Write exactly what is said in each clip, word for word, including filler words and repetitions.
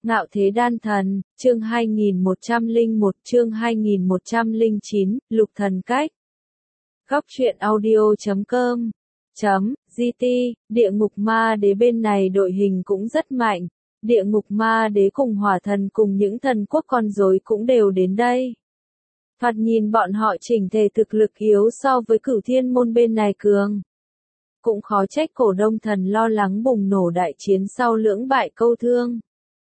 Ngạo Thế Đan Thần, chương hai nghìn một trăm lẻ một, chương hai nghìn một trăm lẻ chín, Lục Thần Cách. Góc truyện audio chấm com chấm giê tê, Địa Ngục Ma Đế bên này đội hình cũng rất mạnh. Địa Ngục Ma Đế cùng Hỏa Thần cùng những thần quốc con rối cũng đều đến đây. Thoạt nhìn bọn họ chỉnh thể thực lực yếu so với Cửu Thiên Môn bên này cường. Cũng khó trách Cổ Đông Thần lo lắng bùng nổ đại chiến sau lưỡng bại câu thương.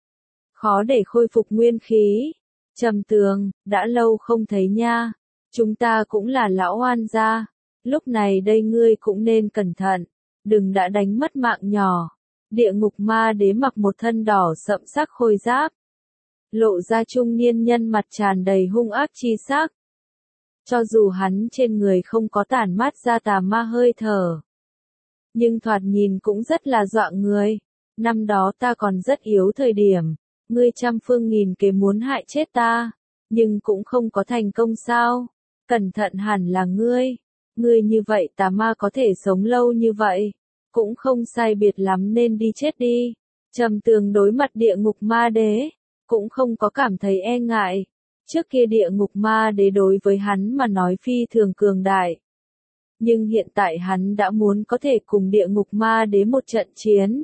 Khó để khôi phục nguyên khí. Trầm Tường, đã lâu không thấy nha. Chúng ta cũng là lão oan gia. Lúc này đây ngươi cũng nên cẩn thận. Đừng đã đánh mất mạng nhỏ. Địa Ngục Ma Đế mặc một thân đỏ sậm sắc khôi giáp. Lộ ra trung niên nhân mặt tràn đầy hung ác chi sắc. Cho dù hắn trên người không có tản mát ra tà ma hơi thở. Nhưng thoạt nhìn cũng rất là dọa người. Năm đó ta còn rất yếu thời điểm. Ngươi trăm phương nghìn kế muốn hại chết ta, nhưng cũng không có thành công sao? Cẩn thận hẳn là ngươi. Ngươi như vậy tà ma có thể sống lâu như vậy, cũng không sai biệt lắm nên đi chết đi. Trầm Tường đối mặt Địa Ngục Ma Đế, cũng không có cảm thấy e ngại. Trước kia Địa Ngục Ma Đế đối với hắn mà nói phi thường cường đại. Nhưng hiện tại hắn đã muốn có thể cùng Địa Ngục Ma Đế một trận chiến.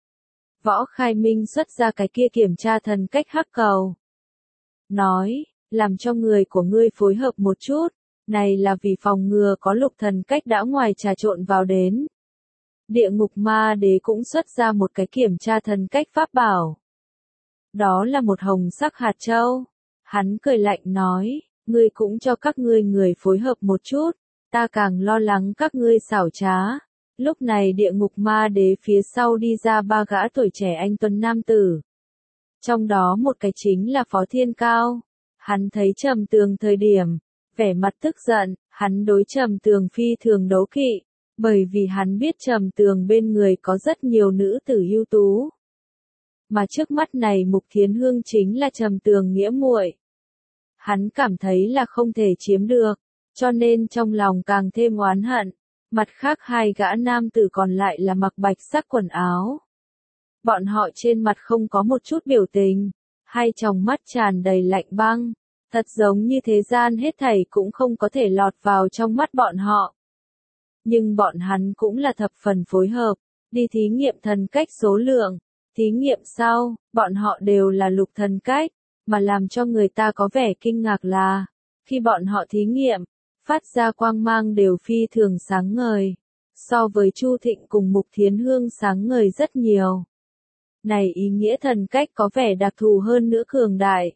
Võ Khai Minh xuất ra cái kia kiểm tra thần cách hắc cầu. Nói, làm cho người của ngươi phối hợp một chút, này là vì phòng ngừa có lục thần cách đã ngoài trà trộn vào đến. Địa Ngục Ma Đế cũng xuất ra một cái kiểm tra thần cách pháp bảo. Đó là một hồng sắc hạt châu. Hắn cười lạnh nói, ngươi cũng cho các ngươi người phối hợp một chút, ta càng lo lắng các ngươi xảo trá. Lúc này Địa Ngục Ma Đế phía sau đi ra ba gã tuổi trẻ anh tuấn nam tử. Trong đó một cái chính là Phó Thiên Cao. Hắn thấy Trầm Tường thời điểm, vẻ mặt tức giận, hắn đối Trầm Tường phi thường đấu kỵ, bởi vì hắn biết Trầm Tường bên người có rất nhiều nữ tử ưu tú. Mà trước mắt này Mục Thiến Hương chính là Trầm Tường nghĩa muội. Hắn cảm thấy là không thể chiếm được, cho nên trong lòng càng thêm oán hận. Mặt khác hai gã nam tử còn lại là mặc bạch sắc quần áo. Bọn họ trên mặt không có một chút biểu tình, hai tròng mắt tràn đầy lạnh băng, thật giống như thế gian hết thảy cũng không có thể lọt vào trong mắt bọn họ. Nhưng bọn hắn cũng là thập phần phối hợp, đi thí nghiệm thần cách số lượng. Thí nghiệm sau, bọn họ đều là lục thần cách, mà làm cho người ta có vẻ kinh ngạc là, khi bọn họ thí nghiệm, phát ra quang mang đều phi thường sáng ngời, so với Chu Thịnh cùng Mục Thiến Hương sáng ngời rất nhiều. Này ý nghĩa thần cách có vẻ đặc thù hơn nữa cường đại.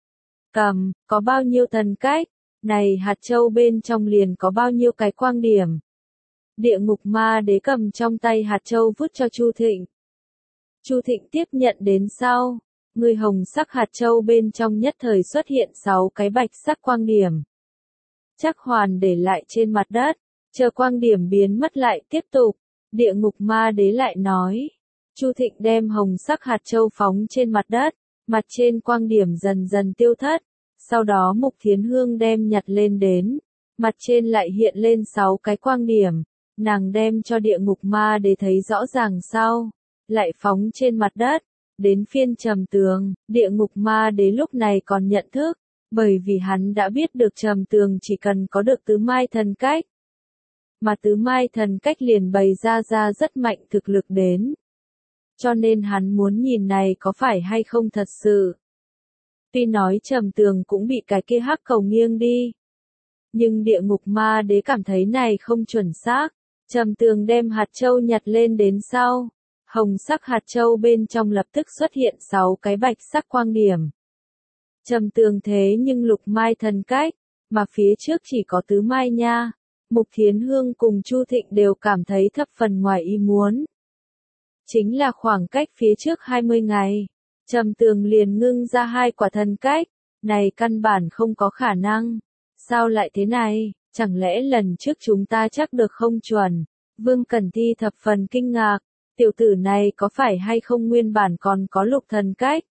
Cầm, có bao nhiêu thần cách, này hạt châu bên trong liền có bao nhiêu cái quang điểm. Địa Ngục Ma Đế cầm trong tay hạt châu vứt cho Chu Thịnh. Chu Thịnh tiếp nhận đến sau, người hồng sắc hạt châu bên trong nhất thời xuất hiện sáu cái bạch sắc quang điểm. Chắc hoàn để lại trên mặt đất, chờ quang điểm biến mất lại tiếp tục. Địa Ngục Ma Đế lại nói, Chu Thịnh đem hồng sắc hạt châu phóng trên mặt đất, mặt trên quang điểm dần dần tiêu thất, sau đó Mục Thiến Hương đem nhặt lên đến, mặt trên lại hiện lên sáu cái quang điểm, nàng đem cho Địa Ngục Ma Đế thấy rõ ràng sau, lại phóng trên mặt đất, đến phiên Trầm Tường, Địa Ngục Ma Đế lúc này còn nhận thức. Bởi vì hắn đã biết được Trầm Tường chỉ cần có được tứ mai thần cách. Mà tứ mai thần cách liền bày ra ra rất mạnh thực lực đến. Cho nên hắn muốn nhìn này có phải hay không thật sự. Tuy nói Trầm Tường cũng bị cái kia hắc cầu nghiêng đi. Nhưng Địa Ngục Ma Đế cảm thấy này không chuẩn xác. Trầm Tường đem hạt châu nhặt lên đến sau. Hồng sắc hạt châu bên trong lập tức xuất hiện sáu cái bạch sắc quang điểm. Trầm Tường thế nhưng lục mai thần cách, mà phía trước chỉ có tứ mai nha. Mục Thiến Hương cùng Chu Thịnh đều cảm thấy thập phần ngoài ý muốn. Chính là khoảng cách phía trước hai mươi ngày, Trầm Tường liền ngưng ra hai quả thần cách, này căn bản không có khả năng. Sao lại thế này, chẳng lẽ lần trước chúng ta chắc được không chuẩn? Vương Cẩn Thi thập phần kinh ngạc, tiểu tử này có phải hay không nguyên bản còn có lục thần cách?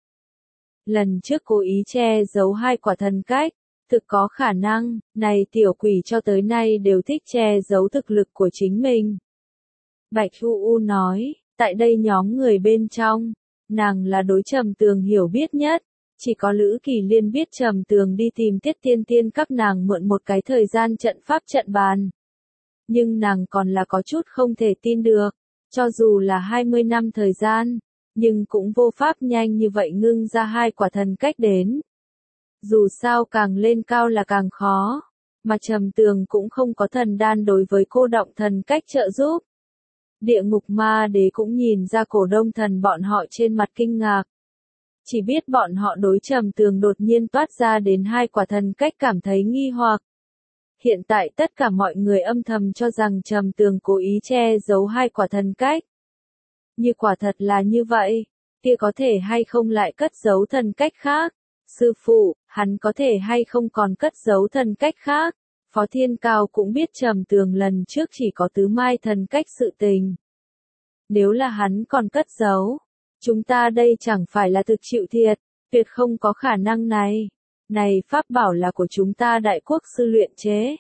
Lần trước cố ý che giấu hai quả thần cách, thực có khả năng, này tiểu quỷ cho tới nay đều thích che giấu thực lực của chính mình. Bạch U U nói, tại đây nhóm người bên trong, Nàng là đối Trầm Tường hiểu biết nhất, chỉ có Lữ Kỳ Liên biết Trầm Tường đi tìm Tiết Tiên Tiên các nàng mượn một cái thời gian trận pháp trận bàn. Nhưng nàng còn là có chút không thể tin được, cho dù là hai mươi năm thời gian, nhưng cũng vô pháp nhanh như vậy ngưng ra hai quả thần cách đến. Dù sao càng lên cao là càng khó, mà Trầm Tường cũng không có thần đan đối với cô động thần cách trợ giúp. Địa ngục ma đế cũng nhìn ra Cổ Đông Thần bọn họ trên mặt kinh ngạc. Chỉ biết bọn họ đối Trầm Tường đột nhiên toát ra đến hai quả thần cách cảm thấy nghi hoặc. Hiện tại tất cả mọi người âm thầm cho rằng Trầm Tường cố ý che giấu hai quả thần cách. Như quả thật là như vậy, kia có thể hay không lại cất giấu thần cách khác? Sư phụ, hắn có thể hay không còn cất giấu thần cách khác? Phó Thiên Cao cũng biết Trầm Tường lần trước chỉ có tứ mai thần cách sự tình. Nếu là hắn còn cất giấu, chúng ta đây chẳng phải là thực chịu thiệt, tuyệt không có khả năng này. Này pháp bảo là của chúng ta đại quốc sư luyện chế.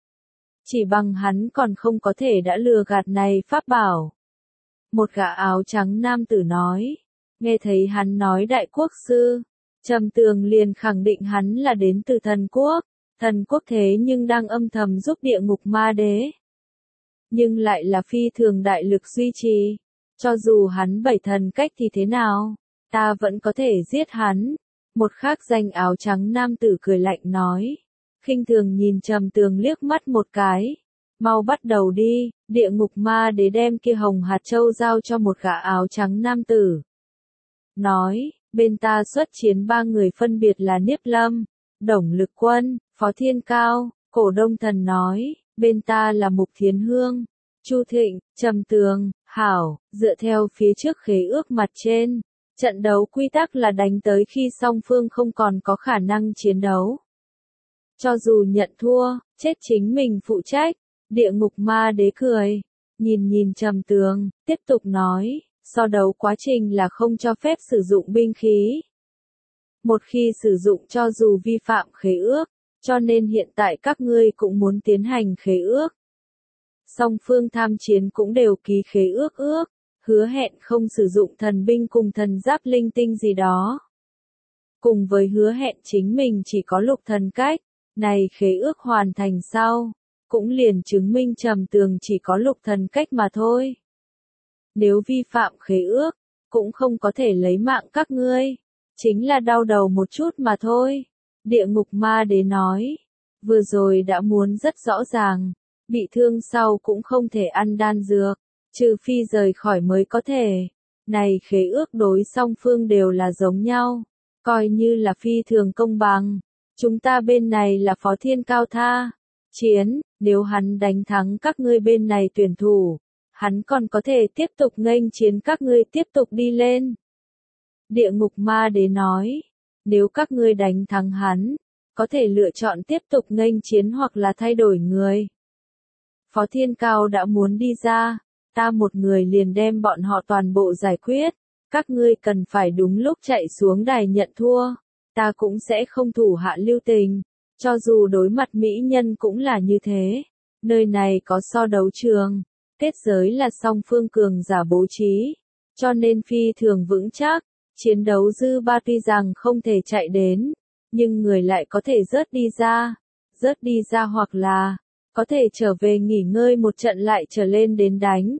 Chỉ bằng hắn còn không có thể đã lừa gạt này pháp bảo. Một gã áo trắng nam tử nói, nghe thấy hắn nói đại quốc sư, Trầm Tường liền khẳng định hắn là đến từ thần quốc, thần quốc thế nhưng đang âm thầm giúp địa ngục ma đế. Nhưng lại là phi thường đại lực duy trì, cho dù hắn bảy thần cách thì thế nào, ta vẫn có thể giết hắn. Một khác danh áo trắng nam tử cười lạnh nói, khinh thường nhìn Trầm Tường liếc mắt một cái, mau bắt đầu đi. Địa ngục ma đế đem kia hồng hạt châu giao cho một gã áo trắng nam tử. Nói, bên ta xuất chiến ba người phân biệt là Niếp Lâm, Đồng Lực Quân, Phó Thiên Cao. Cổ Đông Thần nói, bên ta là Mục Thiến Hương, Chu Thịnh, Trầm Tường. Hảo, dựa theo phía trước khế ước mặt trên, trận đấu quy tắc là đánh tới khi song phương không còn có khả năng chiến đấu. Cho dù nhận thua, chết chính mình phụ trách. Địa ngục ma đế cười, nhìn nhìn Trầm Tường, tiếp tục nói, so đấu quá trình là không cho phép sử dụng binh khí. Một khi sử dụng cho dù vi phạm khế ước, cho nên hiện tại các ngươi cũng muốn tiến hành khế ước. Song phương tham chiến cũng đều ký khế ước ước, hứa hẹn không sử dụng thần binh cùng thần giáp linh tinh gì đó. Cùng với hứa hẹn chính mình chỉ có lục thần cách, này khế ước hoàn thành sau, cũng liền chứng minh Trầm Tường chỉ có lục thần cách mà thôi. Nếu vi phạm khế ước, cũng không có thể lấy mạng các ngươi, chính là đau đầu một chút mà thôi. Địa ngục ma đế nói, vừa rồi đã muốn rất rõ ràng, bị thương sau cũng không thể ăn đan dược, trừ phi rời khỏi mới có thể. Này khế ước đối song phương đều là giống nhau, coi như là phi thường công bằng. Chúng ta bên này là Phó Thiên Cao tha chiến, nếu hắn đánh thắng các ngươi bên này tuyển thủ, hắn còn có thể tiếp tục nghênh chiến các ngươi tiếp tục đi lên. Địa ngục ma đế nói, nếu các ngươi đánh thắng hắn, có thể lựa chọn tiếp tục nghênh chiến hoặc là thay đổi người. Phó Thiên Cao đã muốn đi ra, ta một người liền đem bọn họ toàn bộ giải quyết, các ngươi cần phải đúng lúc chạy xuống đài nhận thua, ta cũng sẽ không thủ hạ lưu tình. Cho dù đối mặt mỹ nhân cũng là như thế, nơi này có so đấu trường, kết giới là song phương cường giả bố trí, cho nên phi thường vững chắc, chiến đấu dư ba tuy rằng không thể chạy đến, nhưng người lại có thể rớt đi ra, rớt đi ra hoặc là, có thể trở về nghỉ ngơi một trận lại trở lên đến đánh.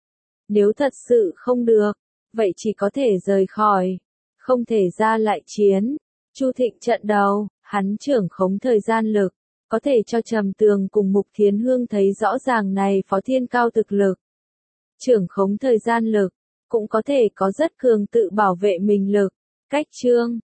Nếu thật sự không được, vậy chỉ có thể rời khỏi, không thể ra lại chiến. Chu Thịnh trận đầu, hắn trưởng khống thời gian lực, có thể cho Trầm Tường cùng Mục Thiến Hương thấy rõ ràng này Phó Thiên Cao thực lực. Trưởng khống thời gian lực, cũng có thể có rất cường tự bảo vệ mình lực. Cách chương